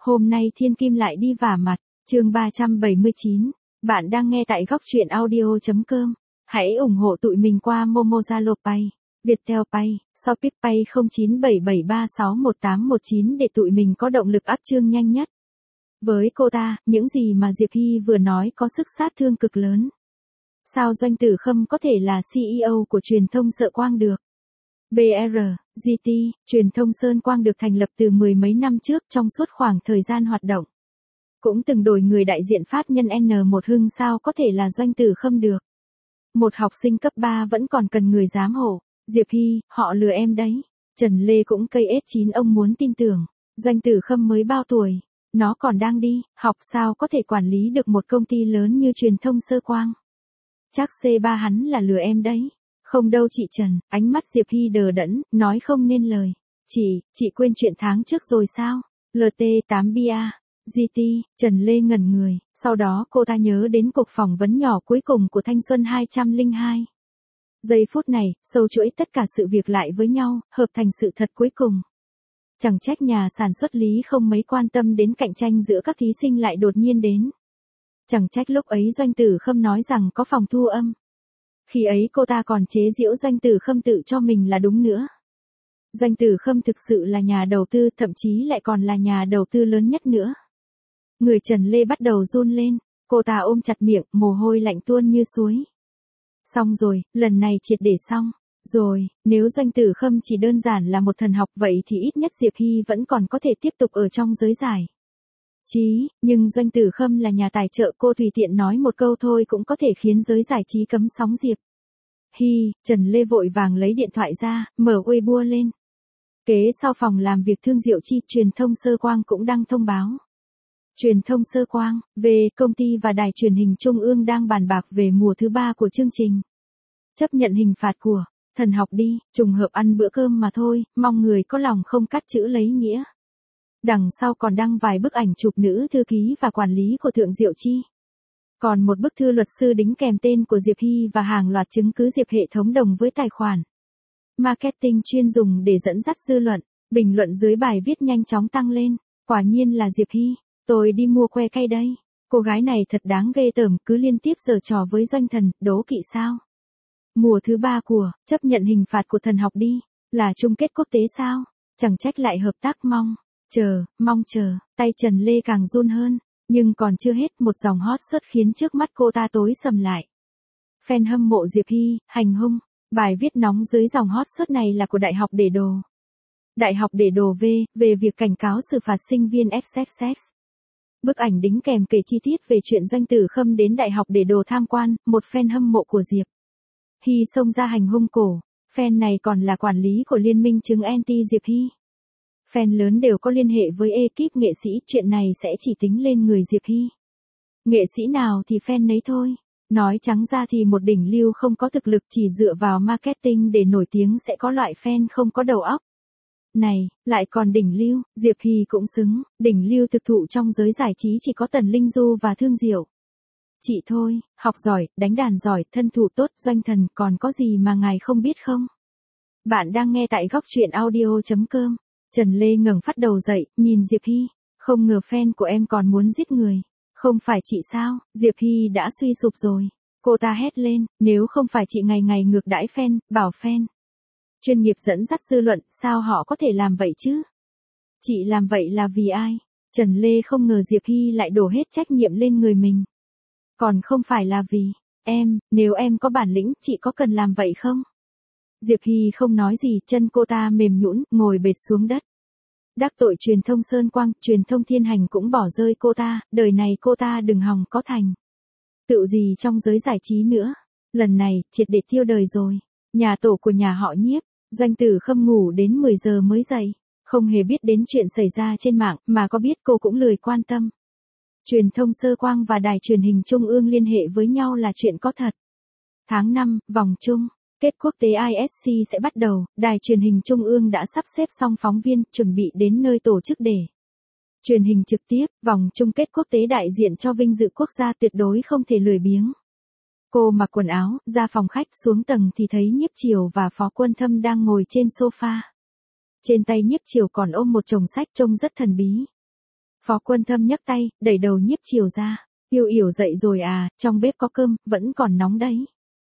Hôm nay Thiên Kim lại đi vả mặt, chương 379. Bạn đang nghe tại góc truyện audio.com. Hãy ủng hộ tụi mình qua Momo Pay, Viettel Pay, Shopee Pay 0977361819 để tụi mình có động lực up chương nhanh nhất. Với cô ta, những gì mà Diệp Hy vừa nói có sức sát thương cực lớn. Sao Doanh Tử Khâm có thể là CEO của truyền thông Sợ Quang được? BR, GT, truyền thông Sơn Quang được thành lập từ mười mấy năm trước trong suốt khoảng thời gian hoạt động. Cũng từng đổi người đại diện pháp nhân N1 Hưng, sao có thể là Doanh Tử Khâm được? Một học sinh cấp 3 vẫn còn cần người giám hộ. Diệp Hy, họ lừa em đấy. Trần Lê cũng cây S9, ông muốn tin tưởng. Doanh Tử Khâm mới bao tuổi? Nó còn đang đi học, sao có thể quản lý được một công ty lớn như truyền thông Sơ Quang? Chắc C3 hắn là lừa em đấy. Không đâu chị Trần, ánh mắt Diệp Hy đờ đẫn, nói không nên lời. Chị quên chuyện tháng trước rồi sao? LT8BA, GT, Trần Lê ngẩn người, sau đó cô ta nhớ đến cuộc phỏng vấn nhỏ cuối cùng của Thanh Xuân 202. Giây phút này, sâu chuỗi tất cả sự việc lại với nhau, hợp thành sự thật cuối cùng. Chẳng trách nhà sản xuất Lý không mấy quan tâm đến cạnh tranh giữa các thí sinh lại đột nhiên đến. Chẳng trách lúc ấy Doanh Tử Khâm nói rằng có phòng thu âm. Khi ấy cô ta còn chế giễu Doanh Tử Khâm tự cho mình là đúng nữa. Doanh Tử Khâm thực sự là nhà đầu tư, thậm chí lại còn là nhà đầu tư lớn nhất nữa. Người Trần Lê bắt đầu run lên, cô ta ôm chặt miệng, mồ hôi lạnh tuôn như suối. Xong rồi, lần này triệt để xong. Rồi, nếu Doanh Tử Khâm chỉ đơn giản là một thần học vậy thì ít nhất Diệp Hy vẫn còn có thể tiếp tục ở trong giới giải trí, nhưng Doanh Tử Khâm là nhà tài trợ, cô tùy tiện nói một câu thôi cũng có thể khiến giới giải trí cấm sóng Diệp Hy. Trần Lê vội vàng lấy điện thoại ra, mở Weibo lên. Kế sau phòng làm việc Thương Diệu Chi, truyền thông Sơ Quang cũng đăng thông báo. Truyền thông Sơ Quang, về công ty và đài truyền hình Trung ương đang bàn bạc về mùa thứ 3 của chương trình. Chấp nhận hình phạt của thần học đi, trùng hợp ăn bữa cơm mà thôi, mong người có lòng không cắt chữ lấy nghĩa. Đằng sau còn đăng vài bức ảnh chụp nữ thư ký và quản lý của Thượng Diệu Chi. Còn một bức thư luật sư đính kèm tên của Diệp Hy và hàng loạt chứng cứ Diệp hệ thống đồng với tài khoản marketing chuyên dùng để dẫn dắt dư luận. Bình luận dưới bài viết nhanh chóng tăng lên. Quả nhiên là Diệp Hy, tôi đi mua que cây đây. Cô gái này thật đáng ghê tởm, cứ liên tiếp giở trò với Doanh Thần, đố kỵ sao? Mùa thứ 3 của chấp nhận hình phạt của thần học đi, là chung kết quốc tế sao? Chẳng trách lại hợp tác, mong chờ, tay Trần Lê càng run hơn. Nhưng còn chưa hết, một dòng hot search khiến trước mắt cô ta tối sầm lại. Fan hâm mộ Diệp Hy, hành hung. Bài viết nóng dưới dòng hot search này là của Đại học Để Đồ. Đại học Để Đồ về việc cảnh cáo xử phạt sinh viên XXX. Bức ảnh đính kèm kể chi tiết về chuyện Doanh Tử Khâm đến Đại học Để Đồ tham quan, một fan hâm mộ của Diệp Hy xông ra hành hung cổ. Fan này còn là quản lý của Liên minh chứng anti Diệp Hy. Fan lớn đều có liên hệ với ekip nghệ sĩ, chuyện này sẽ chỉ tính lên người Diệp Hy. Nghệ sĩ nào thì fan nấy thôi. Nói trắng ra thì một đỉnh lưu không có thực lực, chỉ dựa vào marketing để nổi tiếng sẽ có loại fan không có đầu óc. Này, lại còn đỉnh lưu, Diệp Hy cũng xứng. Đỉnh lưu thực thụ trong giới giải trí chỉ có Tần Linh Du và Thương Diệu Chị thôi, học giỏi, đánh đàn giỏi, thân thủ tốt, Doanh Thần, còn có gì mà ngài không biết không? Bạn đang nghe tại góc truyện audio.com. Trần Lê ngẩng phát đầu dậy, nhìn Diệp Hy. Không ngờ fan của em còn muốn giết người. Không phải chị sao? Diệp Hy đã suy sụp rồi. Cô ta hét lên, nếu không phải chị ngày ngày ngược đãi fan, bảo fan chuyên nghiệp dẫn dắt dư luận, sao họ có thể làm vậy chứ? Chị làm vậy là vì ai? Trần Lê không ngờ Diệp Hy lại đổ hết trách nhiệm lên người mình. Còn không phải là vì em, nếu em có bản lĩnh, chị có cần làm vậy không? Diệp Hy không nói gì, chân cô ta mềm nhũn, ngồi bệt xuống đất. Đắc tội truyền thông Sơn Quang, truyền thông Thiên Hành cũng bỏ rơi cô ta, đời này cô ta đừng hòng có thành tựu gì trong giới giải trí nữa. Lần này, triệt để tiêu đời rồi. Nhà tổ của nhà họ Nhiếp, Doanh Tử Khâm ngủ đến 10 giờ mới dậy. Không hề biết đến chuyện xảy ra trên mạng, mà có biết cô cũng lười quan tâm. Truyền thông Sơ Quang và đài truyền hình Trung ương liên hệ với nhau là chuyện có thật. Tháng 5, vòng chung kết quốc tế ISC sẽ bắt đầu, đài truyền hình Trung ương đã sắp xếp xong phóng viên, chuẩn bị đến nơi tổ chức để truyền hình trực tiếp. Vòng chung kết quốc tế đại diện cho vinh dự quốc gia, tuyệt đối không thể lười biếng. Cô mặc quần áo, ra phòng khách, xuống tầng thì thấy Nhiếp Triều và Phó Quân Thâm đang ngồi trên sofa. Trên tay Nhiếp Triều còn ôm một chồng sách trông rất thần bí. Phó Quân Thâm nhấc tay, đẩy đầu Nhiếp Chiều ra. Yêu Yểu dậy rồi à, trong bếp có cơm, vẫn còn nóng đấy.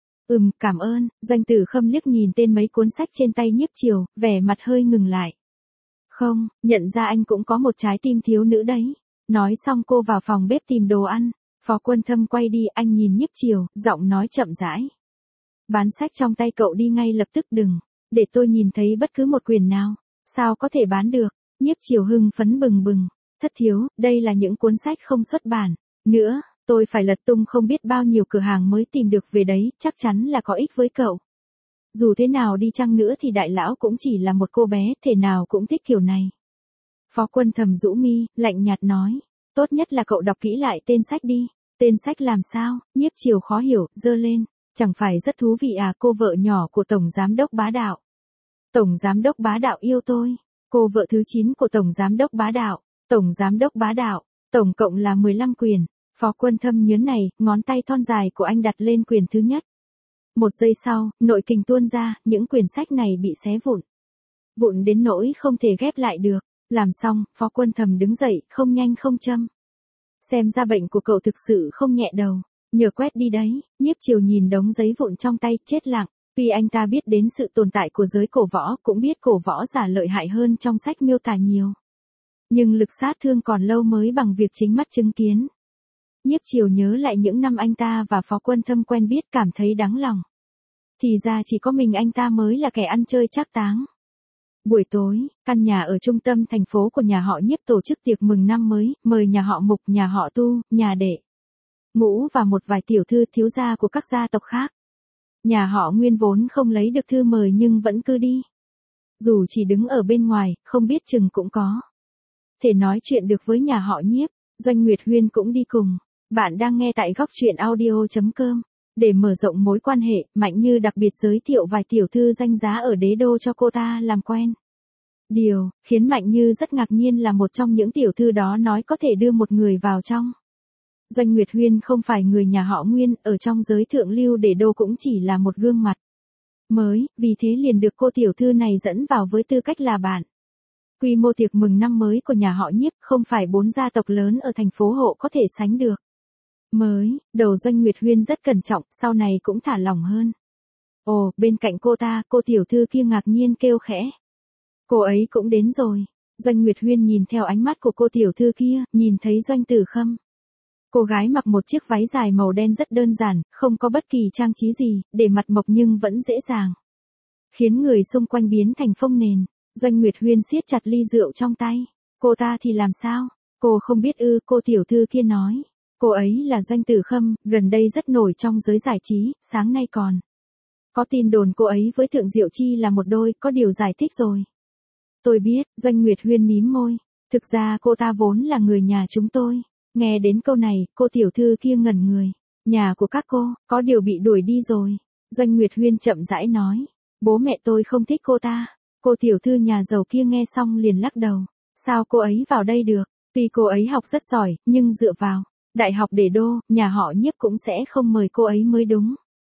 Cảm ơn. Doanh Tử Khâm liếc nhìn tên mấy cuốn sách trên tay Nhiếp Chiều, vẻ mặt hơi ngừng lại. Không, nhận ra anh cũng có một trái tim thiếu nữ đấy. Nói xong cô vào phòng bếp tìm đồ ăn. Phó Quân Thâm quay đi, anh nhìn Nhiếp Chiều, giọng nói chậm rãi. Bán sách trong tay cậu đi ngay lập tức, đừng để tôi nhìn thấy bất cứ một quyển nào. Sao có thể bán được? Nhiếp Chiều hưng phấn bừng bừng. Thất thiếu, đây là những cuốn sách không xuất bản. Nữa, tôi phải lật tung không biết bao nhiêu cửa hàng mới tìm được về đấy, chắc chắn là có ích với cậu. Dù thế nào đi chăng nữa thì đại lão cũng chỉ là một cô bé, thể nào cũng thích kiểu này. Phó Quân Thâm rũ mi, lạnh nhạt nói. Tốt nhất là cậu đọc kỹ lại tên sách đi. Tên sách làm sao? Nhiếp Chiều khó hiểu, giơ lên. Chẳng phải rất thú vị à, cô vợ nhỏ của Tổng Giám đốc Bá Đạo. Tổng Giám đốc Bá Đạo yêu tôi. Cô vợ thứ 9 của Tổng Giám đốc Bá Đạo. Tổng Giám đốc Bá Đạo. Tổng cộng là 15 quyển. Phó Quân Thâm nhớn này, ngón tay thon dài của anh đặt lên quyển thứ nhất. Một giây sau, nội kình tuôn ra, những quyển sách này bị xé vụn. Vụn đến nỗi không thể ghép lại được. Làm xong, Phó Quân Thâm đứng dậy, không nhanh không chậm. Xem ra bệnh của cậu thực sự không nhẹ đâu. Nhờ quét đi đấy. Nhiếp Chiều nhìn đống giấy vụn trong tay, chết lặng. Tuy anh ta biết đến sự tồn tại của giới cổ võ, cũng biết cổ võ giả lợi hại hơn trong sách miêu tả nhiều. Nhưng lực sát thương còn lâu mới bằng việc chính mắt chứng kiến. Nhiếp Chiều nhớ lại những năm anh ta và Phó Quân Thâm quen biết, cảm thấy đáng lòng. Thì ra chỉ có mình anh ta mới là kẻ ăn chơi trác táng. Buổi tối, căn nhà ở trung tâm thành phố của nhà họ Nhiếp tổ chức tiệc mừng năm mới, mời nhà họ Mục, nhà họ Tu, nhà Đệ, Ngũ và một vài tiểu thư thiếu gia của các gia tộc khác. Nhà họ Nguyên vốn không lấy được thư mời nhưng vẫn cứ đi. Dù chỉ đứng ở bên ngoài, không biết chừng cũng có thể nói chuyện được với nhà họ Nhiếp. Doanh Nguyệt Huyên cũng đi cùng. Bạn đang nghe tại góc truyện audio.com. Để mở rộng mối quan hệ, Mạnh Như đặc biệt giới thiệu vài tiểu thư danh giá ở đế đô cho cô ta làm quen. Điều khiến Mạnh Như rất ngạc nhiên là một trong những tiểu thư đó nói có thể đưa một người vào trong. Doanh Nguyệt Huyên không phải người nhà họ Nguyên, ở trong giới thượng lưu đế đô cũng chỉ là một gương mặt mới, vì thế liền được cô tiểu thư này dẫn vào với tư cách là bạn. Quy mô tiệc mừng năm mới của nhà họ Nhiếp không phải 4 gia tộc lớn ở thành phố Hộ có thể sánh được. Mới, đầu Doanh Nguyệt Huyên rất cẩn trọng, sau này cũng thả lỏng hơn. Ồ, bên cạnh cô ta, cô tiểu thư kia ngạc nhiên kêu khẽ. Cô ấy cũng đến rồi. Doanh Nguyệt Huyên nhìn theo ánh mắt của cô tiểu thư kia, nhìn thấy Doanh Tử Khâm. Cô gái mặc một chiếc váy dài màu đen rất đơn giản, không có bất kỳ trang trí gì, để mặt mộc nhưng vẫn dễ dàng. Khiến người xung quanh biến thành phông nền. Doanh Nguyệt Huyên siết chặt ly rượu trong tay. Cô ta thì làm sao? Cô không biết ư, cô tiểu thư kia nói. Cô ấy là Doanh Tử Khâm, gần đây rất nổi trong giới giải trí, sáng nay còn có tin đồn cô ấy với Thượng Diệu Chi là một đôi, có điều giải thích rồi. Tôi biết, Doanh Nguyệt Huyên mím môi. Thực ra cô ta vốn là người nhà chúng tôi. Nghe đến câu này, cô tiểu thư kia ngẩn người. Nhà của các cô, có điều bị đuổi đi rồi. Doanh Nguyệt Huyên chậm rãi nói. Bố mẹ tôi không thích cô ta. Cô tiểu thư nhà giàu kia nghe xong liền lắc đầu. Sao cô ấy vào đây được? Tuy cô ấy học rất giỏi, nhưng dựa vào Đại học Đế Đô, nhà họ Nhiếp cũng sẽ không mời cô ấy mới đúng.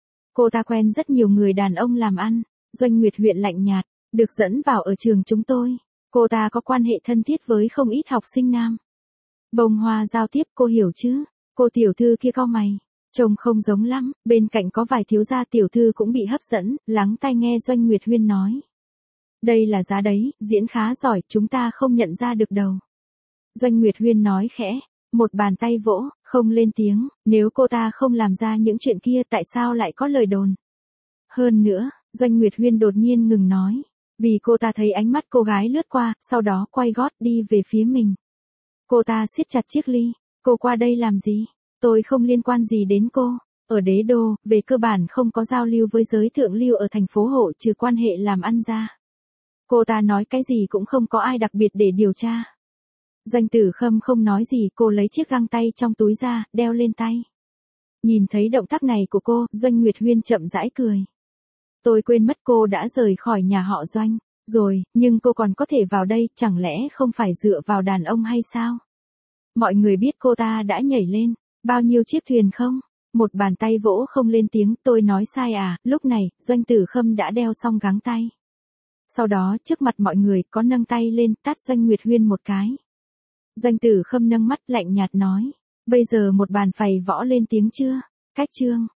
Cô ta quen rất nhiều người đàn ông làm ăn. Doanh Nguyệt Huyên lạnh nhạt. Được dẫn vào ở trường chúng tôi. Cô ta có quan hệ thân thiết với không ít học sinh nam. Bông hoa giao tiếp, cô hiểu chứ? Cô tiểu thư kia cau mày. Trông không giống lắm, bên cạnh có vài thiếu gia tiểu thư cũng bị hấp dẫn, lắng tai nghe Doanh Nguyệt Huyên nói. Đây là giá đấy, diễn khá giỏi, chúng ta không nhận ra được đâu. Doanh Nguyệt Huyên nói khẽ, một bàn tay vỗ, không lên tiếng, nếu cô ta không làm ra những chuyện kia tại sao lại có lời đồn. Hơn nữa, Doanh Nguyệt Huyên đột nhiên ngừng nói, vì cô ta thấy ánh mắt cô gái lướt qua, sau đó quay gót đi về phía mình. Cô ta siết chặt chiếc ly, cô qua đây làm gì? Tôi không liên quan gì đến cô. Ở Đế Đô, về cơ bản không có giao lưu với giới thượng lưu ở thành phố Hộ trừ quan hệ làm ăn ra. Cô ta nói cái gì cũng không có ai đặc biệt để điều tra. Doanh Tử Khâm không nói gì, cô lấy chiếc găng tay trong túi ra, đeo lên tay. Nhìn thấy động tác này của cô, Doanh Nguyệt Huyên chậm rãi cười. Tôi quên mất cô đã rời khỏi nhà họ Doanh rồi, nhưng cô còn có thể vào đây, chẳng lẽ không phải dựa vào đàn ông hay sao? Mọi người biết cô ta đã nhảy lên bao nhiêu chiếc thuyền không? Một bàn tay vỗ không lên tiếng, tôi nói sai à? Lúc này, Doanh Tử Khâm đã đeo xong găng tay. Sau đó, trước mặt mọi người, có nâng tay lên, tát Doanh Nguyệt Huyên một cái. Doanh Tử Khâm nâng mắt lạnh nhạt nói. Bây giờ một bàn phày võ lên tiếng chưa? Cách chương.